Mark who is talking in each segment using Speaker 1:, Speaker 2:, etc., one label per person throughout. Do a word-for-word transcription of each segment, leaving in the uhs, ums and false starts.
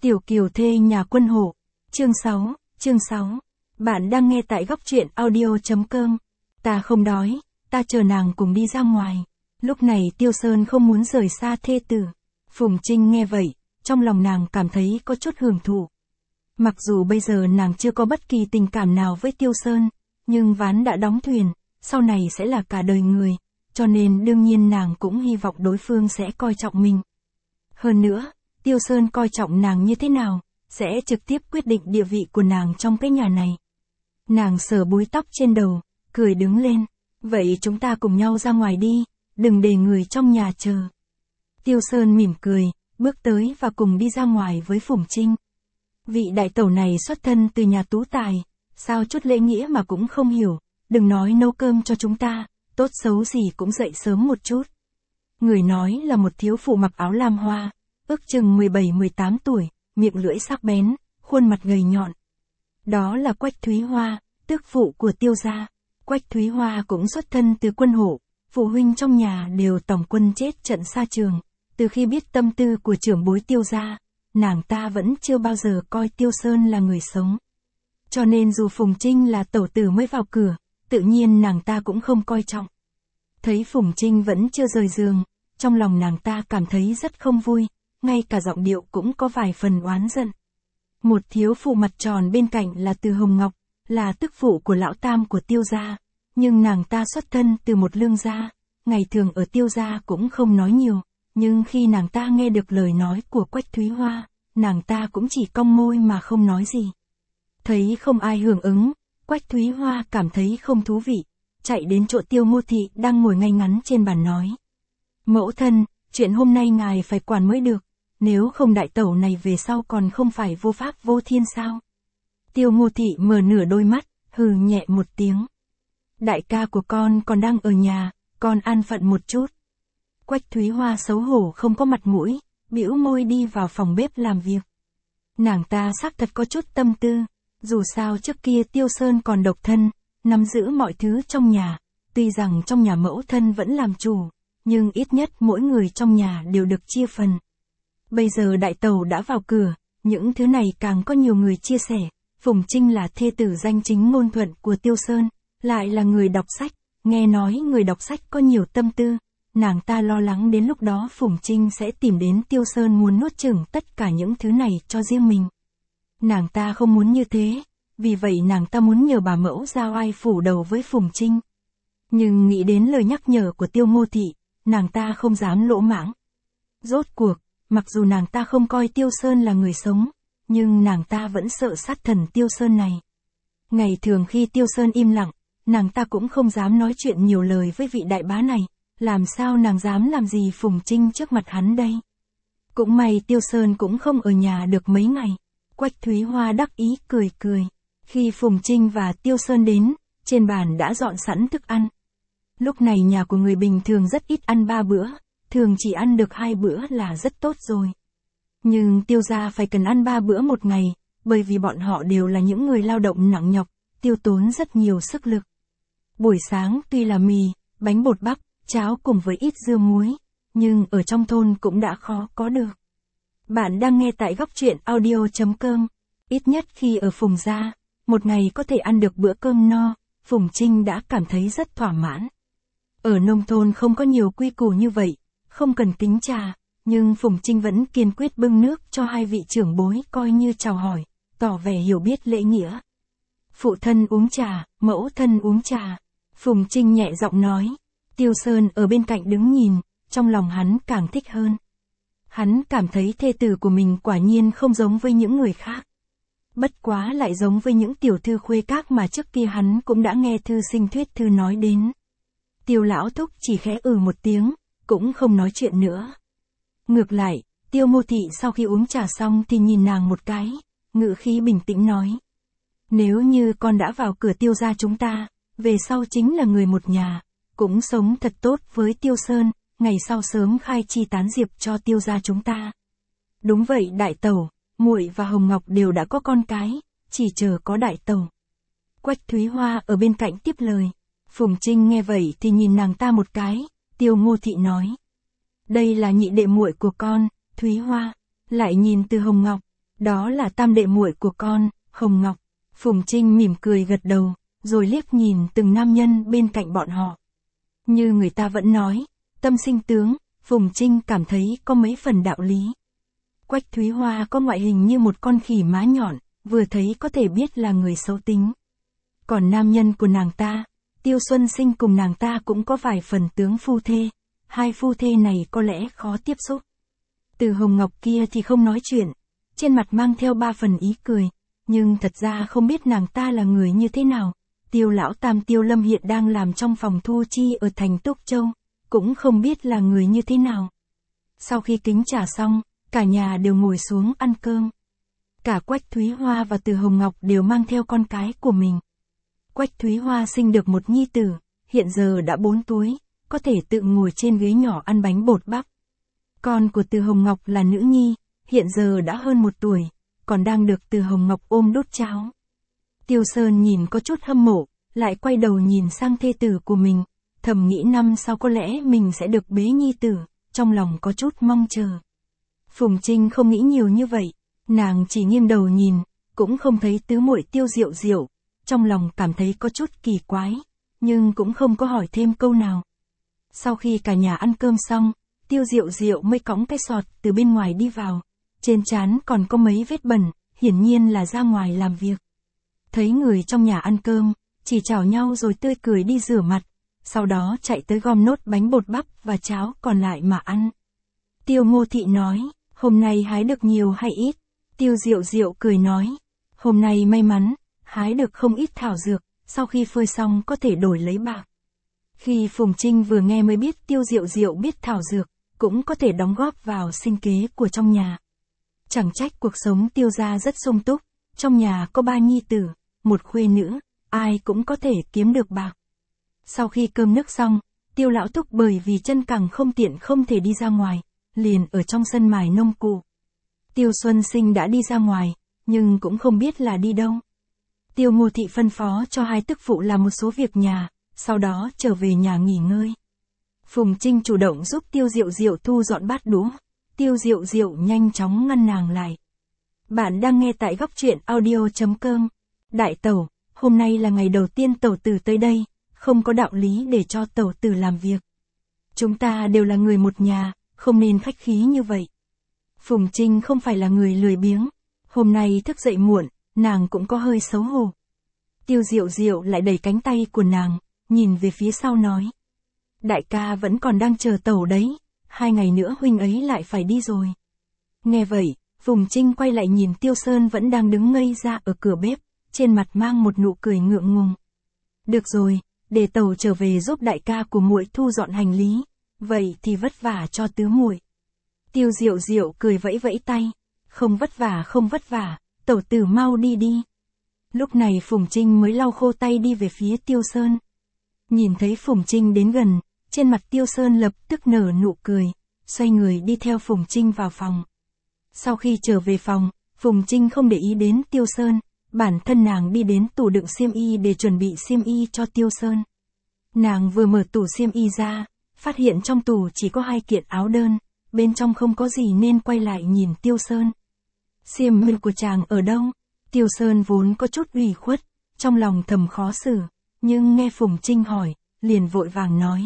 Speaker 1: Tiểu Kiều thê nhà quân hộ. Chương sáu, chương sáu. Bạn đang nghe tại góc truyện audio.com. Ta không đói, ta chờ nàng cùng đi ra ngoài. Lúc này Tiêu Sơn không muốn rời xa thê tử. Phùng Trinh nghe vậy, trong lòng nàng cảm thấy có chút hưởng thụ. Mặc dù bây giờ nàng chưa có bất kỳ tình cảm nào với Tiêu Sơn, nhưng ván đã đóng thuyền, sau này sẽ là cả đời người, cho nên đương nhiên nàng cũng hy vọng đối phương sẽ coi trọng mình. Hơn nữa, Tiêu Sơn coi trọng nàng như thế nào, sẽ trực tiếp quyết định địa vị của nàng trong cái nhà này. Nàng sờ búi tóc trên đầu, cười đứng lên. Vậy chúng ta cùng nhau ra ngoài đi, đừng để người trong nhà chờ. Tiêu Sơn mỉm cười, bước tới và cùng đi ra ngoài với Phùng Trinh. Vị đại tẩu này xuất thân từ nhà tú tài, sao chút lễ nghĩa mà cũng không hiểu, đừng nói nấu cơm cho chúng ta, tốt xấu gì cũng dậy sớm một chút. Người nói là một thiếu phụ mặc áo lam hoa, ước chừng mười bảy mười tám tuổi, miệng lưỡi sắc bén, khuôn mặt gầy nhọn. Đó là Quách Thúy Hoa, tước phụ của Tiêu gia. Quách Thúy Hoa cũng xuất thân từ quân hộ, phụ huynh trong nhà đều tổng quân chết trận xa trường. Từ khi biết tâm tư của trưởng bối Tiêu gia, nàng ta vẫn chưa bao giờ coi Tiêu Sơn là người sống. Cho nên dù Phùng Trinh là tẩu tử mới vào cửa, tự nhiên nàng ta cũng không coi trọng. Thấy Phùng Trinh vẫn chưa rời giường, trong lòng nàng ta cảm thấy rất không vui, ngay cả giọng điệu cũng có vài phần oán giận. Một thiếu phụ mặt tròn bên cạnh là Từ Hồng Ngọc, là tức phụ của lão tam của Tiêu gia, nhưng nàng ta xuất thân từ một lương gia, ngày thường ở Tiêu gia cũng không nói nhiều, nhưng khi nàng ta nghe được lời nói của Quách Thúy Hoa, nàng ta cũng chỉ cong môi mà không nói gì. Thấy không ai hưởng ứng, Quách Thúy Hoa cảm thấy không thú vị, chạy đến chỗ Tiêu Ngô Thị đang ngồi ngay ngắn trên bàn nói. Mẫu thân, chuyện hôm nay ngài phải quản mới được, nếu không đại tẩu này về sau còn không phải vô pháp vô thiên sao? Tiêu Ngô Thị mở nửa đôi mắt, hừ nhẹ một tiếng. Đại ca của con còn đang ở nhà, con an phận một chút. Quách Thúy Hoa xấu hổ không có mặt mũi, bĩu môi đi vào phòng bếp làm việc. Nàng ta xác thật có chút tâm tư, dù sao trước kia Tiêu Sơn còn độc thân, nắm giữ mọi thứ trong nhà, tuy rằng trong nhà mẫu thân vẫn làm chủ, nhưng ít nhất mỗi người trong nhà đều được chia phần. Bây giờ đại tẩu đã vào cửa, những thứ này càng có nhiều người chia sẻ. Phùng Trinh là thê tử danh chính ngôn thuận của Tiêu Sơn, lại là người đọc sách, nghe nói người đọc sách có nhiều tâm tư, nàng ta lo lắng đến lúc đó Phùng Trinh sẽ tìm đến Tiêu Sơn muốn nuốt chửng tất cả những thứ này cho riêng mình. Nàng ta không muốn như thế, vì vậy nàng ta muốn nhờ bà mẫu giao ai phủ đầu với Phùng Trinh. Nhưng nghĩ đến lời nhắc nhở của Tiêu Ngô Thị, nàng ta không dám lỗ mãng. Rốt cuộc, mặc dù nàng ta không coi Tiêu Sơn là người sống, nhưng nàng ta vẫn sợ sát thần Tiêu Sơn này. Ngày thường khi Tiêu Sơn im lặng, nàng ta cũng không dám nói chuyện nhiều lời với vị đại bá này, làm sao nàng dám làm gì Phùng Trinh trước mặt hắn đây. Cũng may Tiêu Sơn cũng không ở nhà được mấy ngày. Quách Thúy Hoa đắc ý cười cười. Khi Phùng Trinh và Tiêu Sơn đến, trên bàn đã dọn sẵn thức ăn. Lúc này nhà của người bình thường rất ít ăn ba bữa, thường chỉ ăn được hai bữa là rất tốt rồi. Nhưng Tiêu gia phải cần ăn ba bữa một ngày, bởi vì bọn họ đều là những người lao động nặng nhọc, tiêu tốn rất nhiều sức lực. Buổi sáng tuy là mì, bánh bột bắp, cháo cùng với ít dưa muối, nhưng ở trong thôn cũng đã khó có được. Bạn đang nghe tại góc truyện audio.com. Ít nhất khi ở Phùng gia, một ngày có thể ăn được bữa cơm no, Phùng Trinh đã cảm thấy rất thỏa mãn. Ở nông thôn không có nhiều quy củ như vậy, không cần kính trà, nhưng Phùng Trinh vẫn kiên quyết bưng nước cho hai vị trưởng bối coi như chào hỏi, tỏ vẻ hiểu biết lễ nghĩa. Phụ thân uống trà, mẫu thân uống trà. Phùng Trinh nhẹ giọng nói. Tiêu Sơn ở bên cạnh đứng nhìn, trong lòng hắn càng thích hơn. Hắn cảm thấy thê tử của mình quả nhiên không giống với những người khác. Bất quá lại giống với những tiểu thư khuê các mà trước kia hắn cũng đã nghe thư sinh thuyết thư nói đến. Tiêu lão thúc chỉ khẽ ừ một tiếng, cũng không nói chuyện nữa. Ngược lại, Tiêu Ngô Thị sau khi uống trà xong thì nhìn nàng một cái, ngữ khí bình tĩnh nói. Nếu như con đã vào cửa Tiêu gia chúng ta, về sau chính là người một nhà, cũng sống thật tốt với Tiêu Sơn, ngày sau sớm khai chi tán diệp cho Tiêu gia chúng ta. Đúng vậy đại tẩu, muội và Hồng Ngọc đều đã có con cái, chỉ chờ có đại tẩu. Quách Thúy Hoa ở bên cạnh tiếp lời. Phùng Trinh nghe vậy thì nhìn nàng ta một cái, Tiêu Ngô Thị nói. Đây là nhị đệ muội của con, Thúy Hoa, lại nhìn Từ Hồng Ngọc. Đó là tam đệ muội của con, Hồng Ngọc. Phùng Trinh mỉm cười gật đầu, rồi liếc nhìn từng nam nhân bên cạnh bọn họ. Như người ta vẫn nói, tâm sinh tướng, Phùng Trinh cảm thấy có mấy phần đạo lý. Quách Thúy Hoa có ngoại hình như một con khỉ má nhọn, vừa thấy có thể biết là người xấu tính. Còn nam nhân của nàng ta, Tiêu Xuân Sinh cùng nàng ta cũng có vài phần tướng phu thê, hai phu thê này có lẽ khó tiếp xúc. Từ Hồng Ngọc kia thì không nói chuyện, trên mặt mang theo ba phần ý cười, nhưng thật ra không biết nàng ta là người như thế nào. Tiêu lão tam Tiêu Lâm hiện đang làm trong phòng thu chi ở thành Túc Châu, cũng không biết là người như thế nào. Sau khi kính trà xong, cả nhà đều ngồi xuống ăn cơm. Cả Quách Thúy Hoa và Từ Hồng Ngọc đều mang theo con cái của mình. Quách Thúy Hoa sinh được một nhi tử, hiện giờ đã bốn tuổi, có thể tự ngồi trên ghế nhỏ ăn bánh bột bắp. Con của Từ Hồng Ngọc là nữ nhi, hiện giờ đã hơn một tuổi, còn đang được Từ Hồng Ngọc ôm đút cháo. Tiêu Sơn nhìn có chút hâm mộ, lại quay đầu nhìn sang thê tử của mình, thầm nghĩ năm sau có lẽ mình sẽ được bế nhi tử, trong lòng có chút mong chờ. Phùng Trinh không nghĩ nhiều như vậy, nàng chỉ nghiêng đầu nhìn, cũng không thấy tứ muội Tiêu Diệu Diệu, trong lòng cảm thấy có chút kỳ quái, nhưng cũng không có hỏi thêm câu nào. Sau khi cả nhà ăn cơm xong, Tiêu Diệu Diệu mới cõng cái sọt từ bên ngoài đi vào, trên trán còn có mấy vết bẩn, hiển nhiên là ra ngoài làm việc. Thấy người trong nhà ăn cơm, chỉ chào nhau rồi tươi cười đi rửa mặt, sau đó chạy tới gom nốt bánh bột bắp và cháo còn lại mà ăn. Tiêu Ngô Thị nói, hôm nay hái được nhiều hay ít? Tiêu Diệu Diệu cười nói, hôm nay may mắn, hái được không ít thảo dược, sau khi phơi xong có thể đổi lấy bạc. Khi Phùng Trinh vừa nghe mới biết Tiêu Diệu Diệu biết thảo dược, cũng có thể đóng góp vào sinh kế của trong nhà. Chẳng trách cuộc sống Tiêu gia rất sung túc, trong nhà có ba nhi tử, một khuê nữ, ai cũng có thể kiếm được bạc. Sau khi cơm nước xong, Tiêu Lão Thúc bởi vì chân cẳng không tiện không thể đi ra ngoài, liền ở trong sân mài nông cụ. Tiêu Xuân Sinh đã đi ra ngoài, nhưng cũng không biết là đi đâu. Tiêu Ngô Thị phân phó cho hai tức phụ làm một số việc nhà, sau đó trở về nhà nghỉ ngơi. Phùng Trinh chủ động giúp Tiêu Diệu Diệu thu dọn bát đũa, Tiêu Diệu Diệu nhanh chóng ngăn nàng lại. Bạn đang nghe tại góc truyện audio chấm com. Đại tẩu, hôm nay là ngày đầu tiên tẩu tử tới đây, không có đạo lý để cho tẩu tử làm việc. Chúng ta đều là người một nhà, không nên khách khí như vậy. Phùng Trinh không phải là người lười biếng, hôm nay thức dậy muộn, nàng cũng có hơi xấu hổ. Tiêu Diệu Diệu lại đẩy cánh tay của nàng, nhìn về phía sau nói. Đại ca vẫn còn đang chờ tẩu đấy, hai ngày nữa huynh ấy lại phải đi rồi. Nghe vậy, Phùng Trinh quay lại nhìn Tiêu Sơn vẫn đang đứng ngây ra ở cửa bếp, trên mặt mang một nụ cười ngượng ngùng. Được rồi, để tẩu trở về giúp đại ca của muội thu dọn hành lý, vậy thì vất vả cho tứ muội. Tiêu Diệu Diệu cười vẫy vẫy tay, không vất vả không vất vả, tẩu tử mau đi đi. Lúc này Phùng Trinh mới lau khô tay đi về phía Tiêu Sơn. Nhìn thấy Phùng Trinh đến gần, trên mặt Tiêu Sơn lập tức nở nụ cười, xoay người đi theo Phùng Trinh vào phòng. Sau khi trở về phòng, Phùng Trinh không để ý đến Tiêu Sơn, bản thân nàng đi đến tủ đựng xiêm y để chuẩn bị xiêm y cho Tiêu Sơn. Nàng vừa mở tủ xiêm y ra, phát hiện trong tủ chỉ có hai kiện áo đơn, bên trong không có gì nên quay lại nhìn Tiêu Sơn. Xiêm y của chàng ở đâu? Tiêu Sơn vốn có chút ủy khuất, trong lòng thầm khó xử, nhưng nghe Phùng Trinh hỏi, liền vội vàng nói.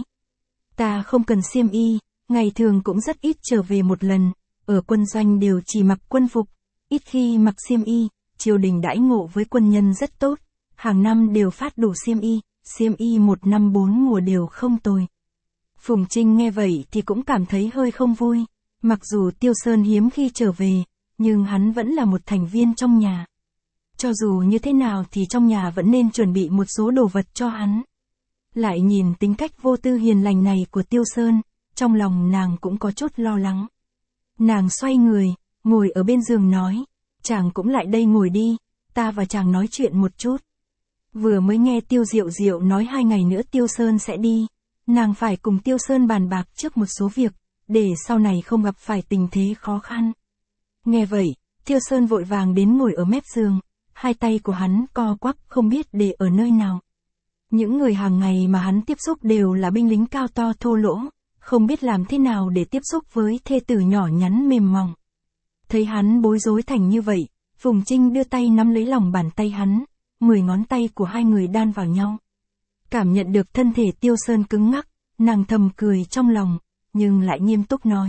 Speaker 1: Ta không cần xiêm y, ngày thường cũng rất ít trở về một lần, ở quân doanh đều chỉ mặc quân phục, ít khi mặc xiêm y, triều đình đãi ngộ với quân nhân rất tốt, hàng năm đều phát đủ xiêm y, xiêm y một năm bốn mùa đều không tồi. Phùng Trinh nghe vậy thì cũng cảm thấy hơi không vui, mặc dù Tiêu Sơn hiếm khi trở về, nhưng hắn vẫn là một thành viên trong nhà. Cho dù như thế nào thì trong nhà vẫn nên chuẩn bị một số đồ vật cho hắn. Lại nhìn tính cách vô tư hiền lành này của Tiêu Sơn, trong lòng nàng cũng có chút lo lắng. Nàng xoay người, ngồi ở bên giường nói, chàng cũng lại đây ngồi đi, ta và chàng nói chuyện một chút. Vừa mới nghe Tiêu Diệu Diệu nói hai ngày nữa Tiêu Sơn sẽ đi, nàng phải cùng Tiêu Sơn bàn bạc trước một số việc, để sau này không gặp phải tình thế khó khăn. Nghe vậy, Tiêu Sơn vội vàng đến ngồi ở mép giường, hai tay của hắn co quắp không biết để ở nơi nào. Những người hàng ngày mà hắn tiếp xúc đều là binh lính cao to thô lỗ, không biết làm thế nào để tiếp xúc với thê tử nhỏ nhắn mềm mỏng. Thấy hắn bối rối thành như vậy, Phùng Trinh đưa tay nắm lấy lòng bàn tay hắn, mười ngón tay của hai người đan vào nhau. Cảm nhận được thân thể Tiêu Sơn cứng ngắc, nàng thầm cười trong lòng, nhưng lại nghiêm túc nói.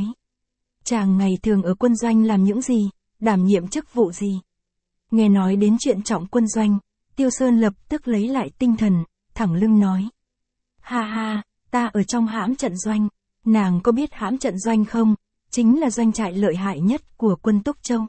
Speaker 1: Chàng ngày thường ở quân doanh làm những gì, đảm nhiệm chức vụ gì? Nghe nói đến chuyện trọng quân doanh, Tiêu Sơn lập tức lấy lại tinh thần, thẳng lưng nói. Ha ha, ta ở trong hãm trận doanh, nàng có biết hãm trận doanh không? Chính là doanh trại lợi hại nhất của quân Túc Châu.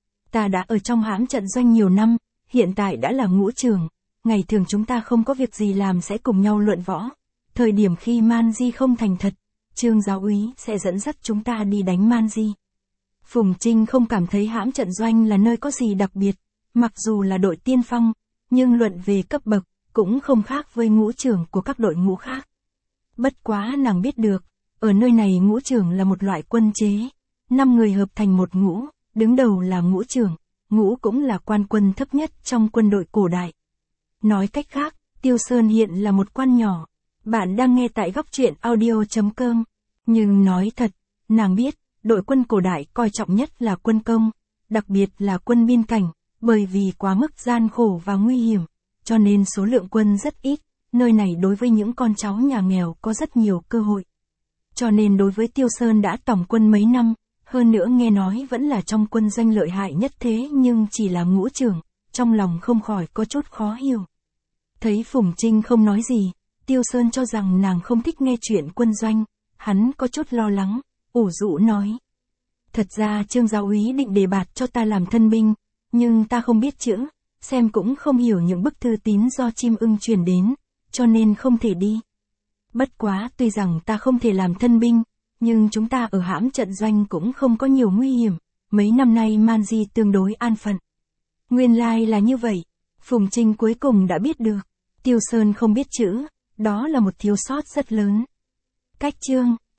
Speaker 1: Ta đã ở trong hãm trận doanh nhiều năm, hiện tại đã là ngũ trưởng, ngày thường chúng ta không có việc gì làm sẽ cùng nhau luận võ. Thời điểm khi Man Di không thành thật, Trương giáo úy sẽ dẫn dắt chúng ta đi đánh Man Di. Phùng Trinh không cảm thấy hãm trận doanh là nơi có gì đặc biệt, mặc dù là đội tiên phong, nhưng luận về cấp bậc, cũng không khác với ngũ trưởng của các đội ngũ khác. Bất quá nàng biết được, ở nơi này ngũ trưởng là một loại quân chế, năm người hợp thành một ngũ, đứng đầu là ngũ trưởng, ngũ cũng là quan quân thấp nhất trong quân đội cổ đại. Nói cách khác, Tiêu Sơn hiện là một quan nhỏ. Bạn đang nghe tại góc truyện audio chấm com. Nhưng nói thật, nàng biết, đội quân cổ đại coi trọng nhất là quân công, đặc biệt là quân biên cảnh, bởi vì quá mức gian khổ và nguy hiểm, cho nên số lượng quân rất ít, nơi này đối với những con cháu nhà nghèo có rất nhiều cơ hội. Cho nên đối với Tiêu Sơn đã tổng quân mấy năm, hơn nữa nghe nói vẫn là trong quân doanh lợi hại nhất thế nhưng chỉ là ngũ trưởng, trong lòng không khỏi có chút khó hiểu. Thấy Phùng Trinh không nói gì, Tiêu Sơn cho rằng nàng không thích nghe chuyện quân doanh, hắn có chút lo lắng, ủ rũ nói. Thật ra Trương giáo úy định đề bạt cho ta làm thân binh, nhưng ta không biết chữ, xem cũng không hiểu những bức thư tín do chim ưng truyền đến, cho nên không thể đi. Bất quá tuy rằng ta không thể làm thân binh, nhưng chúng ta ở hãm trận doanh cũng không có nhiều nguy hiểm, mấy năm nay Man Di tương đối an phận. Nguyên lai là như vậy, Phùng Trinh cuối cùng đã biết được, Tiêu Sơn không biết chữ, đó là một thiếu sót rất lớn. Cách chương